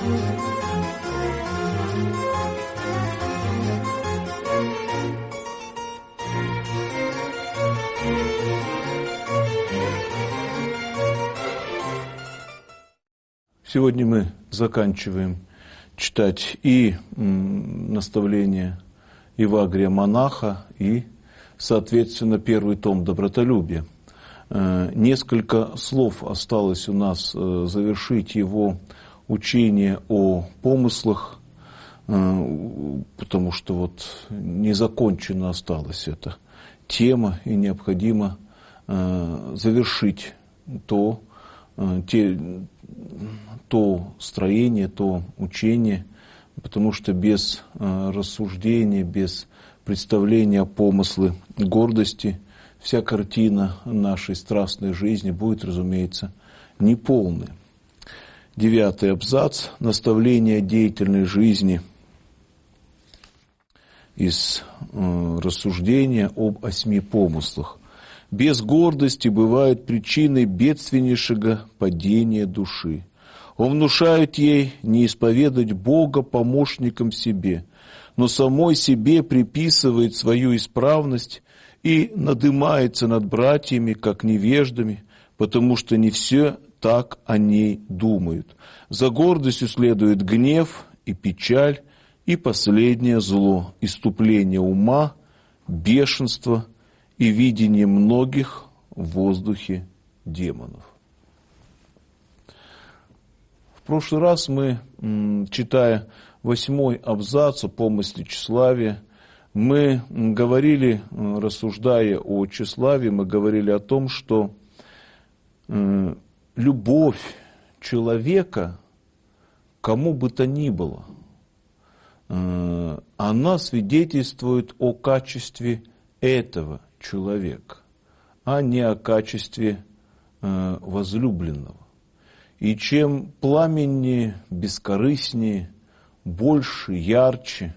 Сегодня мы заканчиваем читать и наставление Евагрия монаха, и, соответственно, первый том «Добротолюбие». Несколько слов осталось у нас завершить его учение о помыслах, потому что вот не закончена осталась эта тема, и необходимо завершить то строение, то учение, потому что без рассуждения, без представления о помысле гордости вся картина нашей страстной жизни будет, разумеется, неполной. 9 абзац. Наставление о деятельной жизни из рассуждения об 8 помыслах. Без гордости бывает причиной бедственнейшего падения души. Он внушает ей не исповедать Бога помощником себе, но самой себе приписывает свою исправность и надымается над братьями, как невеждами, потому что не все так о ней думают. За гордостью следует гнев и печаль, и последнее зло, иступление ума, бешенство и видение многих в воздухе демонов. В прошлый раз мы, читая 8 абзац о помысле тщеславия, мы говорили, рассуждая о тщеславии, мы говорили о том, что любовь человека к кому бы то ни было, она свидетельствует о качестве этого человека, а не о качестве возлюбленного. И чем пламеннее, бескорыстнее, больше, ярче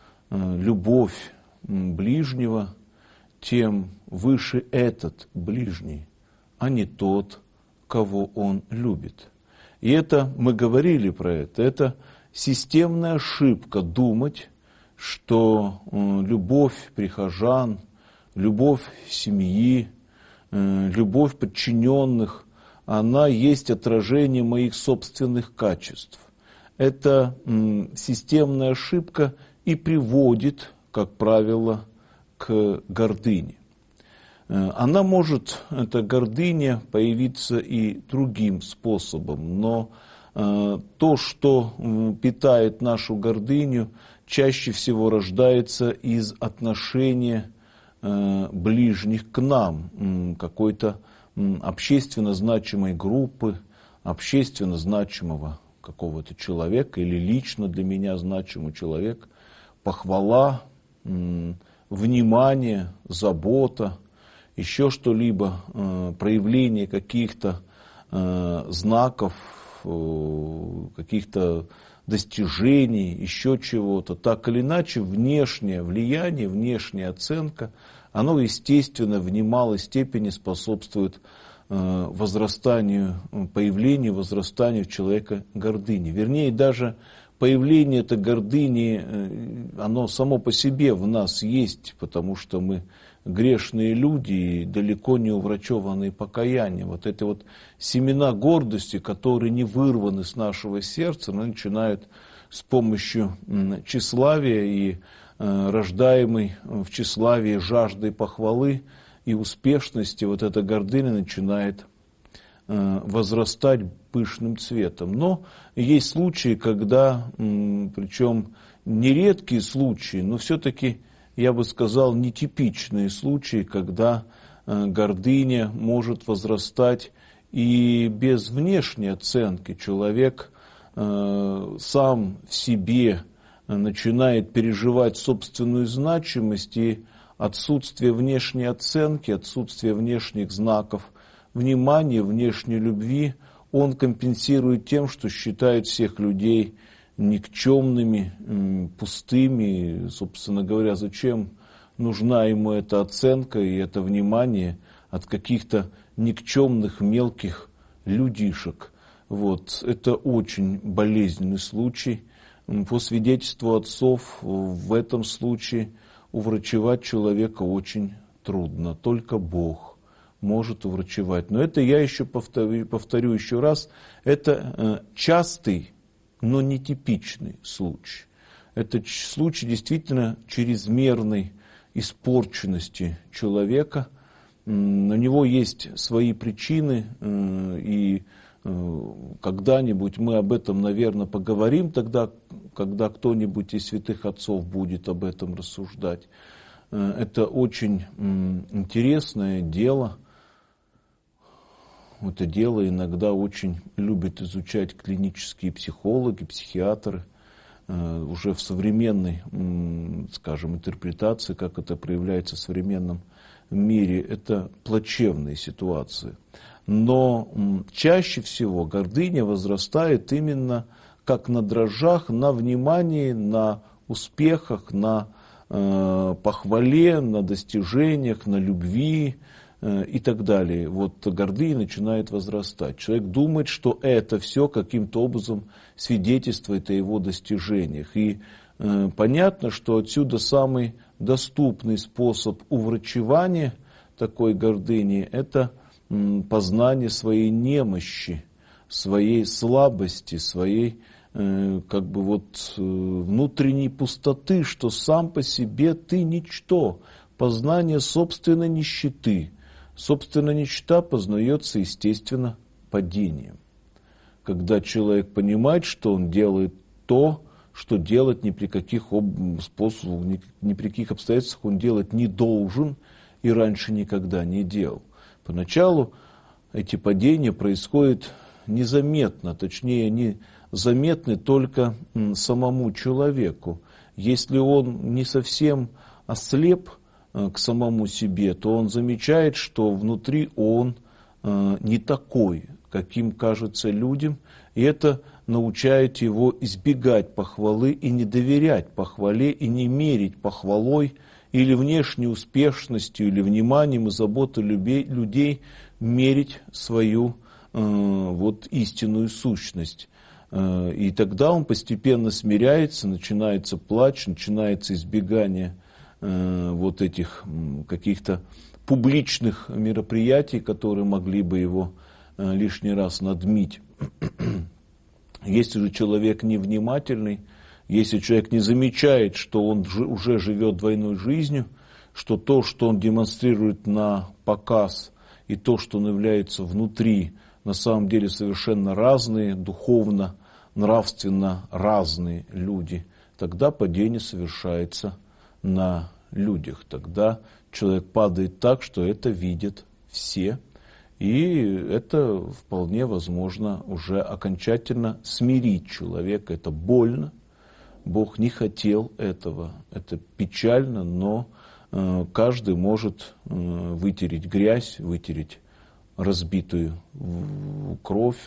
любовь ближнего, тем выше этот ближний, а не тот, кого он любит. И это, мы говорили про это системная ошибка думать, что любовь прихожан, любовь семьи, любовь подчиненных, она есть отражение моих собственных качеств. Это системная ошибка и приводит, как правило, к гордыне. Она может, эта гордыня, появиться и другим способом, но то, что питает нашу гордыню, чаще всего рождается из отношения ближних к нам, какой-то общественно значимой группы, общественно значимого какого-то человека или лично для меня значимый человек, похвала, внимание, забота, еще что-либо, проявление каких-то знаков, каких-то достижений, еще чего-то. Так или иначе, внешнее влияние, внешняя оценка, оно, естественно, в немалой степени способствует возрастанию, появлению, возрастанию человека гордыни. Вернее, даже появление этой гордыни, оно само по себе в нас есть, потому что мы грешные люди и далеко не уврачеванные покаянием. Вот эти вот семена гордости, которые не вырваны с нашего сердца, но начинают с помощью тщеславия и рождаемой в тщеславии жаждой похвалы и успешности, вот эта гордыня начинает возрастать пышным цветом. Но есть случаи, когда, причем нередкие случаи, но все-таки, я бы сказал, нетипичные случаи, когда гордыня может возрастать и без внешней оценки. Человек сам в себе начинает переживать собственную значимость, и отсутствие внешней оценки, отсутствие внешних знаков внимания, внешней любви, он компенсирует тем, что считает всех людей никчемными, пустыми. Собственно говоря, зачем нужна ему эта оценка и это внимание от каких-то никчемных мелких людишек? Вот. Это очень болезненный случай. По свидетельству отцов, в этом случае уврачевать человека очень трудно. Только Бог может уврачевать. Но это я еще повторю еще раз, это частый, но нетипичный случай. Это случай действительно чрезмерной испорченности человека. У него есть свои причины, и когда-нибудь мы об этом, наверное, поговорим тогда, когда кто-нибудь из святых отцов будет об этом рассуждать. Это очень интересное дело. Это дело иногда очень любят изучать клинические психологи, психиатры. Уже в современной, скажем, интерпретации, как это проявляется в современном мире, это плачевные ситуации. Но чаще всего гордыня возрастает именно как на дрожжах, на внимании, на успехах, на похвале, на достижениях, на любви и так далее. Вот гордыня начинает возрастать. Человек думает, что это все каким-то образом свидетельствует о его достижениях. И понятно, что отсюда самый доступный способ уврачевания такой гордыни – это познание своей немощи, своей слабости, своей внутренней пустоты, что сам по себе ты ничто, познание собственной нищеты. Собственная нищета познается, естественно, падением. Когда человек понимает, что он делает то, что делать ни при каких способах, ни при каких обстоятельствах он делать не должен и раньше никогда не делал. Поначалу эти падения происходят незаметно, точнее, они заметны только самому человеку. Если он не совсем ослеп к самому себе, то он замечает, что внутри он не такой, каким кажется людям, и это научает его избегать похвалы и не доверять похвале, и не мерить похвалой или внешней успешностью, или вниманием и заботой людей мерить свою истинную сущность. И тогда он постепенно смиряется, начинается плач, начинается избегание этих каких-то публичных мероприятий, которые могли бы его лишний раз надмить. Если же человек невнимательный, если человек не замечает, что он уже живет двойной жизнью, что то, что он демонстрирует на показ, и то, что он является внутри, на самом деле совершенно разные, духовно, нравственно разные люди, тогда падение совершается на людях. Тогда человек падает так, что это видят все. И это вполне возможно уже окончательно смирить человека. Это больно. Бог не хотел этого. Это печально, но каждый может вытереть грязь, вытереть разбитую кровь,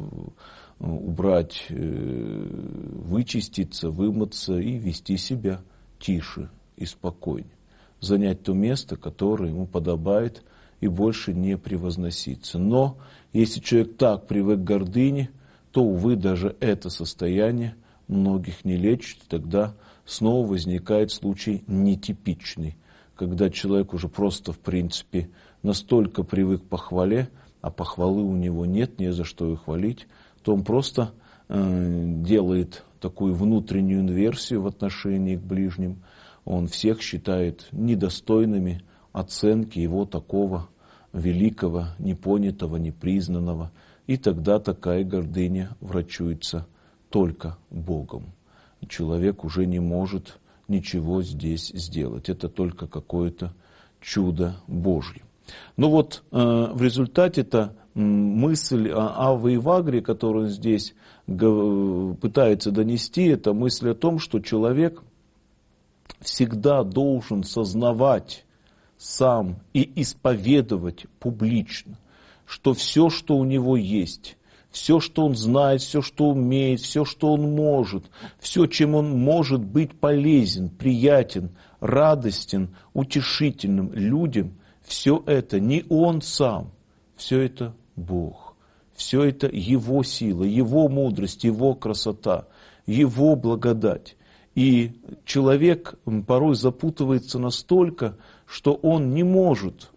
убрать, вычиститься, вымыться и вести себя тише и спокойнее. Занять то место, которое ему подобает, и больше не превозноситься. Но если человек так привык к гордыне, то, увы, даже это состояние многих не лечит. Тогда снова возникает случай нетипичный, когда человек уже просто, в принципе, настолько привык к похвале, а похвалы у него нет, не за что ее хвалить, то он просто делает такую внутреннюю инверсию в отношении к ближним. Он всех считает недостойными оценки его такого великого, непонятого, непризнанного. И тогда такая гордыня врачуется только Богом. И человек уже не может ничего здесь сделать. Это только какое-то чудо Божье. Но вот в результате-то мысль Аввы Евагрии, которую он здесь пытается донести, это мысль о том, что человек всегда должен сознавать сам и исповедовать публично, что все, что у него есть, все, что он знает, все, что умеет, все, что он может, все, чем он может быть полезен, приятен, радостен, утешительным людям, все это не он сам, все это Бог. все это Его сила, Его мудрость, Его красота, Его благодать. И человек порой запутывается настолько, что он не может,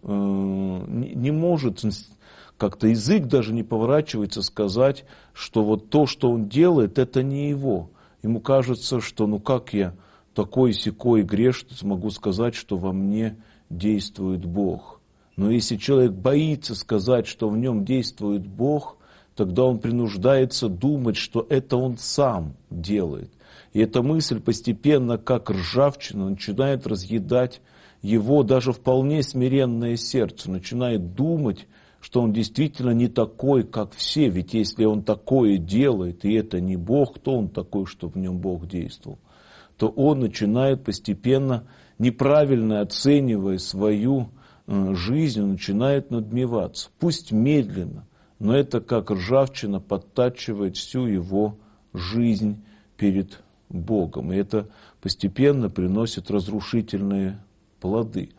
как-то язык даже не поворачивается сказать, что вот то, что он делает, это не его. Ему кажется, что ну как я такой-сякой грешный могу сказать, что во мне действует Бог. Но если человек боится сказать, что в нем действует Бог, тогда он принуждается думать, что это он сам делает. И эта мысль постепенно, как ржавчина, начинает разъедать его даже вполне смиренное сердце, начинает думать, что он действительно не такой, как все. Ведь если он такое делает, и это не Бог, кто он такой, что в нем Бог действовал? То он начинает постепенно, неправильно оценивая свою жизнь, начинает надмеваться. Пусть медленно, но это как ржавчина подтачивает всю его жизнь перед Богом. И это постепенно приносит разрушительные плоды.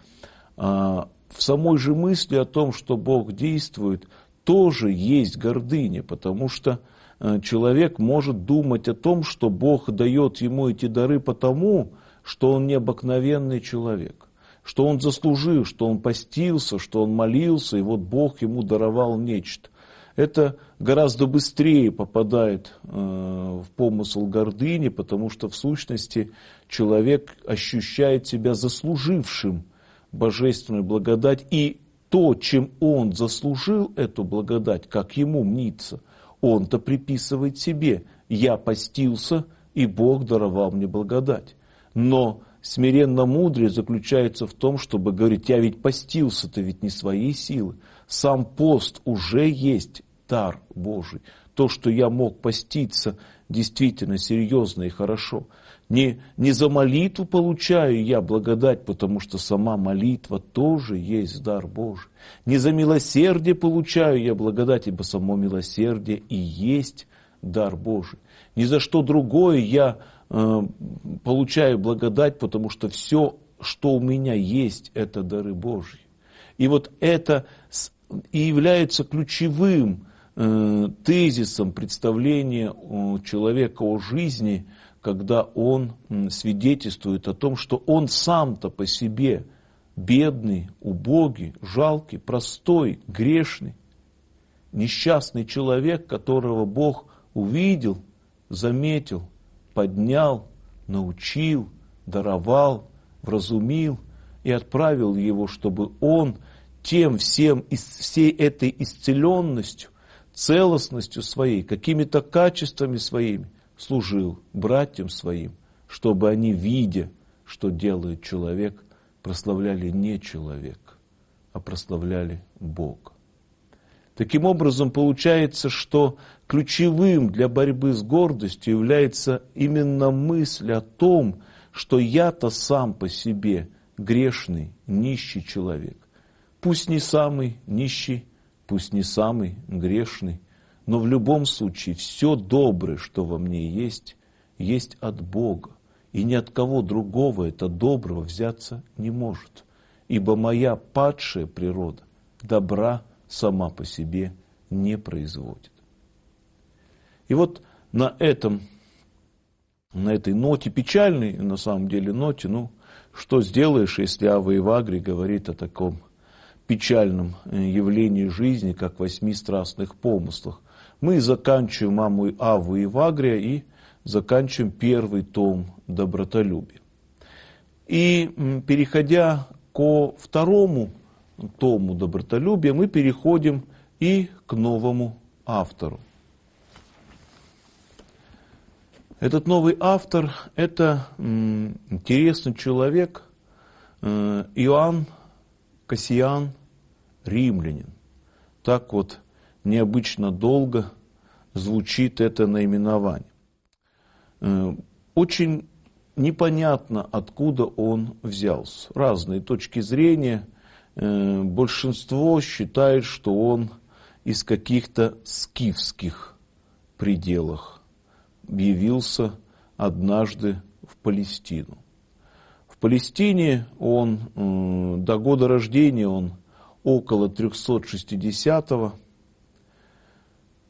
В самой же мысли о том, что Бог действует, тоже есть гордыня, потому что человек может думать о том, что Бог дает ему эти дары потому, что он необыкновенный человек, что он заслужил, что он постился, что он молился, и вот Бог ему даровал нечто. Это гораздо быстрее попадает в помысл гордыни, потому что в сущности человек ощущает себя заслужившим божественную благодать, и то, чем он заслужил эту благодать, как ему мнится, он-то приписывает себе. Я постился, и Бог даровал мне благодать. Но смиренно мудрее заключается в том, чтобы говорить, я ведь постился-то ведь не своей силы. Сам пост уже есть дар Божий. То, что я мог поститься, действительно серьезно и хорошо. Не за молитву получаю я благодать, потому что сама молитва тоже есть дар Божий. Не за милосердие получаю я благодать, ибо само милосердие и есть дар Божий. Ни за что другое я получаю благодать, потому что все, что у меня есть, это дары Божьи. И вот это и является ключевым тезисом представления человека о жизни, когда он свидетельствует о том, что он сам-то по себе бедный, убогий, жалкий, простой, грешный, несчастный человек, которого Бог увидел, заметил, поднял, научил, даровал, вразумил и отправил его, чтобы он тем всем, всей этой исцеленностью, целостностью своей, какими-то качествами своими служил братьям своим, чтобы они, видя, что делает человек, прославляли не человека, а прославляли Бога. Таким образом, получается, что ключевым для борьбы с гордостью является именно мысль о том, что я-то сам по себе грешный, нищий человек. Пусть не самый нищий, пусть не самый грешный, но в любом случае все доброе, что во мне есть, есть от Бога. И ни от кого другого это доброго взяться не может. Ибо моя падшая природа добра сама по себе не производит. И вот на этой ноте, печальной на самом деле ноте, что сделаешь, если Ава Евагрий говорит о таком печальном явлении жизни, как 8 страстных помыслах. Мы заканчиваем Аву Евагрия и заканчиваем первый том добротолюбия. И переходя ко второму тому добротолюбия, мы переходим и к новому автору. Этот новый автор – это интересный человек, Иоанн Кассиан, римлянин. Так вот необычно долго звучит это наименование. Очень непонятно, откуда он взялся. Разные точки зрения. Большинство считает, что он из каких-то скифских пределах явился однажды в Палестину. В Палестине он до года рождения он около 360-го.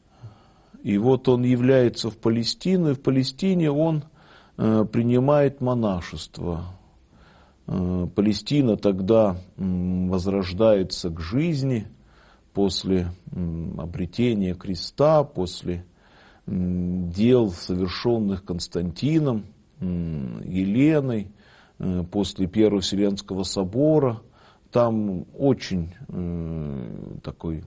И вот он является в Палестину, и в Палестине он принимает монашество. Палестина тогда возрождается к жизни после обретения креста, после дел, совершенных Константином, Еленой, после Первого Вселенского собора. Там очень такой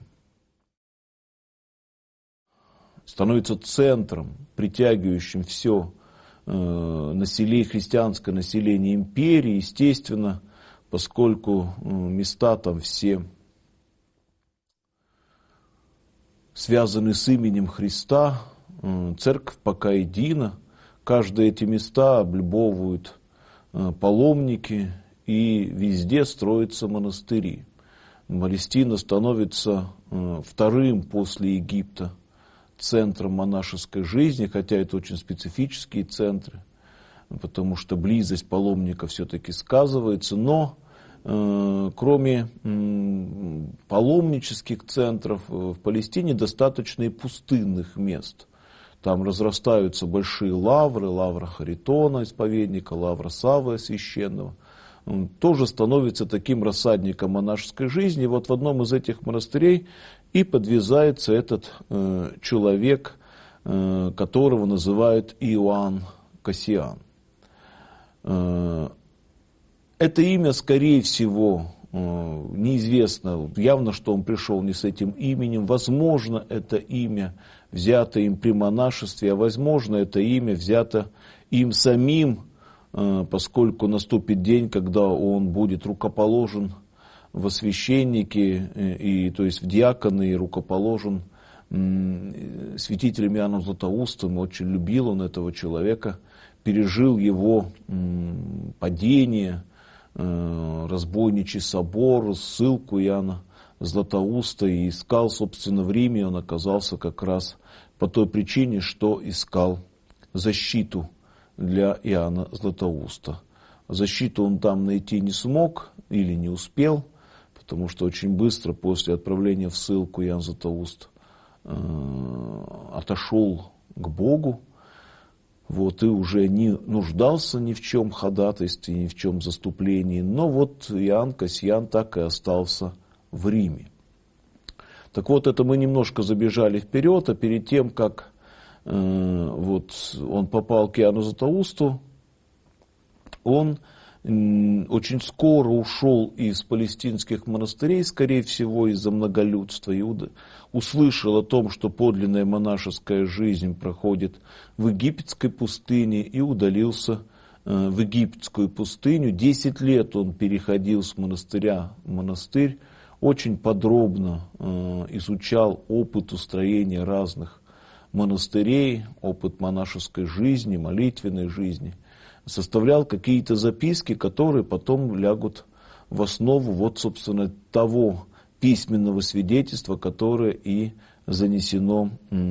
становится центром, притягивающим все христианское население империи, естественно, поскольку места там все связаны с именем Христа, церковь пока едина, каждые эти места облюбовывают паломники, и везде строятся монастыри. Палестина становится вторым после Египта центром монашеской жизни, хотя это очень специфические центры, потому что близость паломника все-таки сказывается, но кроме паломнических центров в Палестине достаточно и пустынных мест. Там разрастаются большие лавры, лавра Харитона, исповедника, лавра Саввы священного. Он тоже становится таким рассадником монашеской жизни. И вот в одном из этих монастырей и подвязается этот человек, которого называют Иоанн Кассиан. Это имя, скорее всего, неизвестно. Явно, что он пришел не с этим именем. Возможно, это имя взято им при монашестве, а возможно, это имя взято им самим, поскольку наступит день, когда он будет рукоположен во священники, то есть в диаконы, и рукоположен святителем Иоанном Златоустом. Очень любил он этого человека, пережил его падение, разбойничий собор, ссылку Иоанна Златоуста, и искал, собственно, в Риме он оказался как раз по той причине, что искал защиту для Иоанна Златоуста. Защиту он там найти не смог или не успел, потому что очень быстро после отправления в ссылку Иоанн Златоуст отошел к Богу, и уже не нуждался ни в чем ходатайстве, ни в чем заступлении. Но вот Иоанн Кассиан так и остался в Риме. Так вот, это мы немножко забежали вперед, а перед тем, как он попал к Иоанну Златоусту, он очень скоро ушел из палестинских монастырей, скорее всего, из-за многолюдства, и услышал о том, что подлинная монашеская жизнь проходит в египетской пустыне, и удалился в египетскую пустыню. 10 лет он переходил с монастыря в монастырь, очень подробно изучал опыт устроения разных монастырей, опыт монашеской жизни, молитвенной жизни, составлял какие-то записки, которые потом лягут в основу, собственно, того письменного свидетельства, которое и занесено,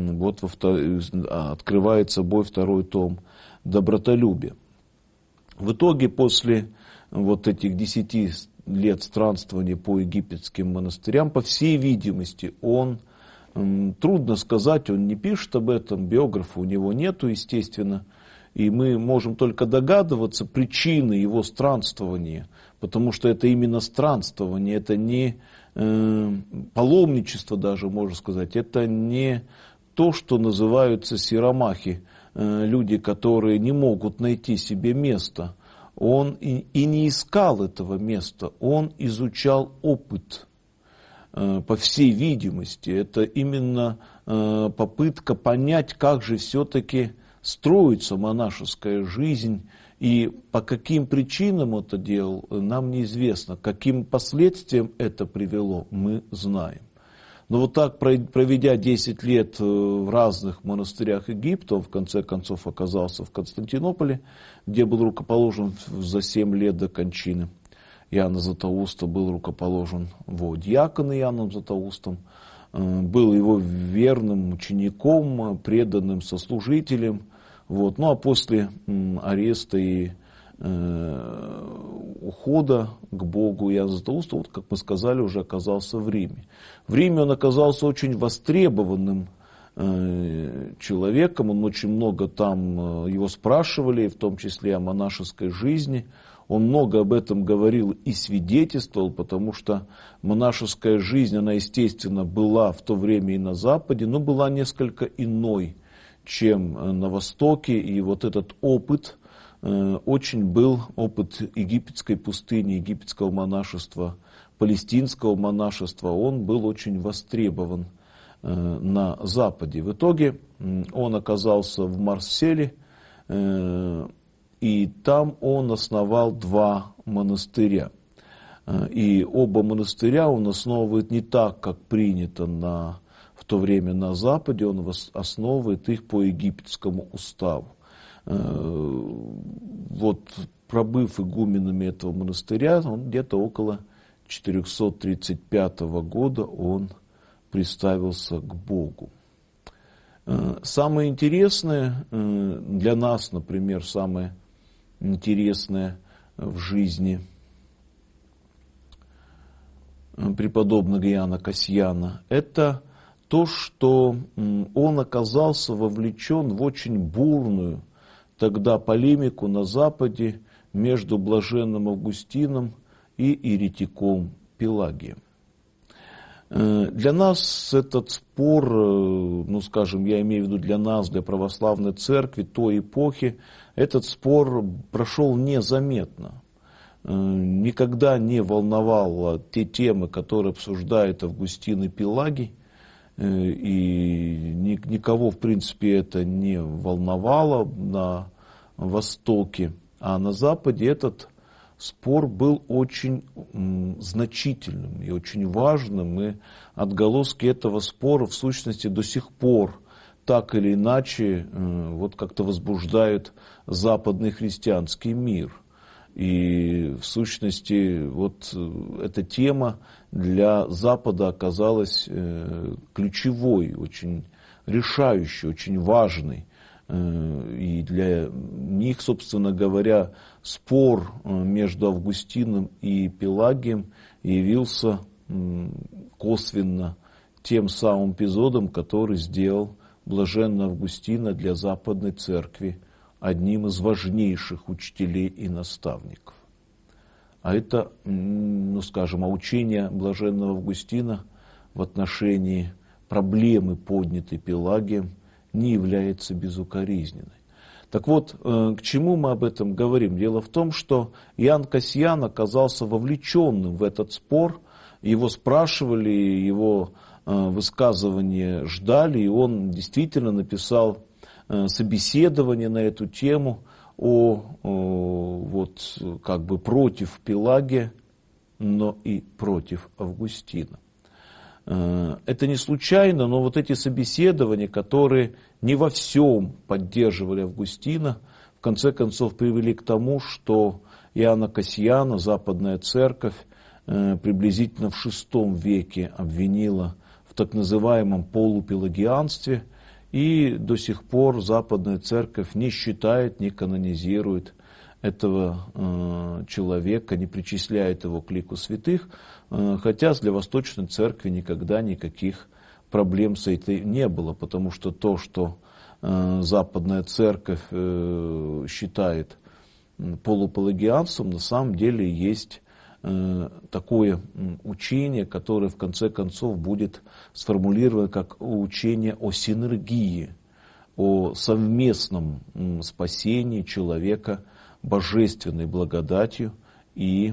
открывает собой второй том «Добротолюбие». В итоге, после этих 10 лет странствования по египетским монастырям, по всей видимости, он, трудно сказать, он не пишет об этом, биографа у него нету, естественно, и мы можем только догадываться причины его странствования, потому что это именно странствование, это не паломничество даже, можно сказать, это не то, что называются сиромахи, люди, которые не могут найти себе место. Он и не искал этого места, он изучал опыт. По всей видимости, это именно попытка понять, как же все-таки строится монашеская жизнь, и по каким причинам это делал, нам неизвестно. Каким последствиям это привело, мы знаем. Но вот так, проведя 10 лет в разных монастырях Египта, он в конце концов оказался в Константинополе, где был рукоположен за 7 лет до кончины Иоанна Златоуста, был рукоположен диакон Иоанном Златоустом, был его верным учеником, преданным сослужителем. Ну а после ареста и ухода к Богу Иоанн Златоуста, как мы сказали, уже оказался в Риме. В Риме он оказался очень востребованным человеком, он очень много там, его спрашивали, в том числе о монашеской жизни. Он много об этом говорил и свидетельствовал, потому что монашеская жизнь, она, естественно, была в то время и на Западе, но была несколько иной, чем на Востоке. И вот этот опыт очень был опыт египетской пустыни, египетского монашества, палестинского монашества. Он был очень востребован на Западе. В итоге он оказался в Марселе, и там он основал 2 монастыря. И оба монастыря он основывает не так, как принято в то время на Западе, он основывает их по египетскому уставу. Вот, пробыв игуменами этого монастыря, он где-то около 435 года он приставился к Богу. Самое интересное для нас, например, самое интересное в жизни преподобного Иоанна Кассияна, это то, что он оказался вовлечен в очень бурную тогда полемику на Западе между блаженным Августином и еретиком Пелагием. Для нас этот спор, ну скажем, я имею в виду для нас, для православной церкви той эпохи, этот спор прошел незаметно. Никогда не волновало те темы, которые обсуждают Августин и Пелагий, и никого, в принципе, это не волновало на Востоке, а на Западе этот спор был очень значительным и очень важным, и отголоски этого спора в сущности до сих пор так или иначе вот как-то возбуждают западный христианский мир. И в сущности вот эта тема для Запада оказалась ключевой, очень решающей, очень важной. И для них, собственно говоря, спор между Августином и Пелагием явился косвенно тем самым эпизодом, который сделал блаженного Августина для Западной Церкви одним из важнейших учителей и наставников. А это, ну скажем, учение блаженного Августина в отношении проблемы, поднятой Пелагием, не является безукоризненной. Так вот, к чему мы об этом говорим? Дело в том, что Иоанн Кассиян оказался вовлеченным в этот спор, его спрашивали, его высказывания ждали, и он действительно написал собеседование на эту тему вот, как бы против Пелагия, но и против Августина. Это не случайно, но вот эти собеседования, которые не во всем поддерживали Августина, в конце концов привели к тому, что Иоанна Кассияна, Западная Церковь, приблизительно в VI веке обвинила в так называемом полупелагианстве, и до сих пор Западная Церковь не считает, не канонизирует этого человека, не причисляет его к лику святых, хотя для Восточной Церкви никогда никаких проблем с этим не было, потому что то, что Западная Церковь считает полупелагианством, на самом деле есть такое учение, которое в конце концов будет сформулировано как учение о синергии, о совместном спасении человека божественной благодатью и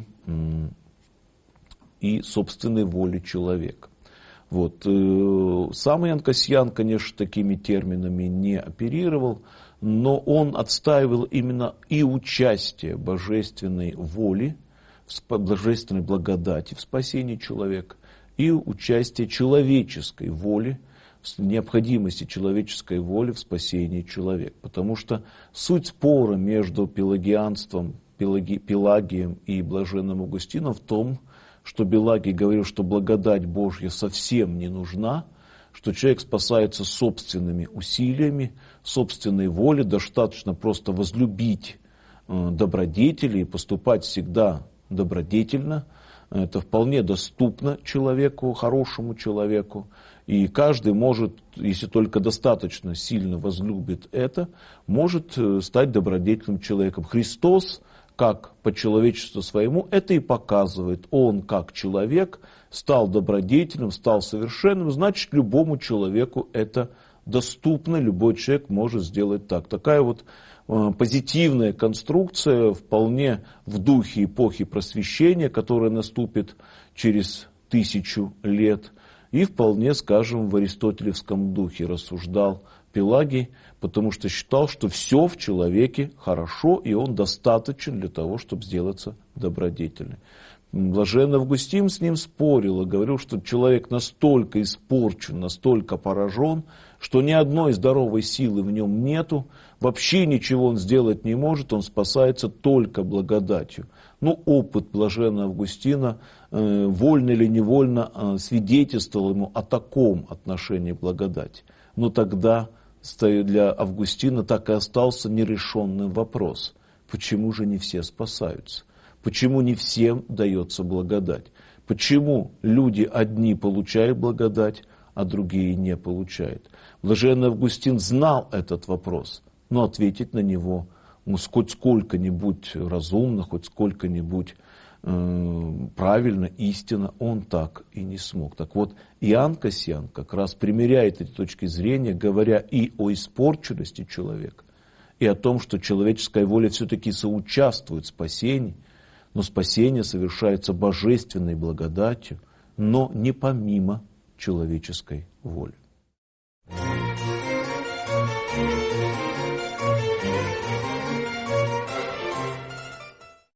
собственной волей человека. Вот. Сам Иоанн Кассиян, конечно, такими терминами не оперировал, но он отстаивал именно и участие божественной воли, божественной благодати в спасении человека, и участие человеческой воли, необходимости человеческой воли в спасении человека. Потому что суть спора между пелагианством, Пелагием и блаженным Августином в том, что Пелагий говорил, что благодать Божья совсем не нужна, что человек спасается собственными усилиями, собственной волей, достаточно просто возлюбить добродетели и поступать всегда добродетельно, Это вполне доступно человеку, хорошему человеку. И каждый может, если только достаточно сильно возлюбит это, может стать добродетельным человеком. Христос, как по человечеству своему, это и показывает. Он, как человек, стал добродетельным, стал совершенным, значит, любому человеку это доступно, любой человек может сделать так. Такая вот позитивная конструкция, вполне в духе эпохи просвещения, которая наступит через 1000 лет, и вполне, скажем, в аристотелевском духе рассуждал Пелагий, потому что считал, что все в человеке хорошо, и он достаточен для того, чтобы сделаться добродетельным. Блаженный Августин с ним спорил и говорил, что человек настолько испорчен, настолько поражен, что ни одной здоровой силы в нем нету, вообще ничего он сделать не может, он спасается только благодатью. Но опыт блаженного Августина, вольно или невольно, свидетельствовал ему о таком отношении к благодати. Но тогда для Августина так и остался нерешенным вопрос: почему же не все спасаются? Почему не всем дается благодать? Почему люди одни получают благодать, а другие не получают? Блаженный Августин знал этот вопрос, но ответить на него хоть сколько-нибудь разумно, хоть сколько-нибудь правильно, истинно, он так и не смог. Так вот, Иоанн Кассиан как раз примеряет эти точки зрения, говоря и о испорченности человека, и о том, что человеческая воля все-таки соучаствует в спасении, но спасение совершается божественной благодатью, но не помимо человеческой воли.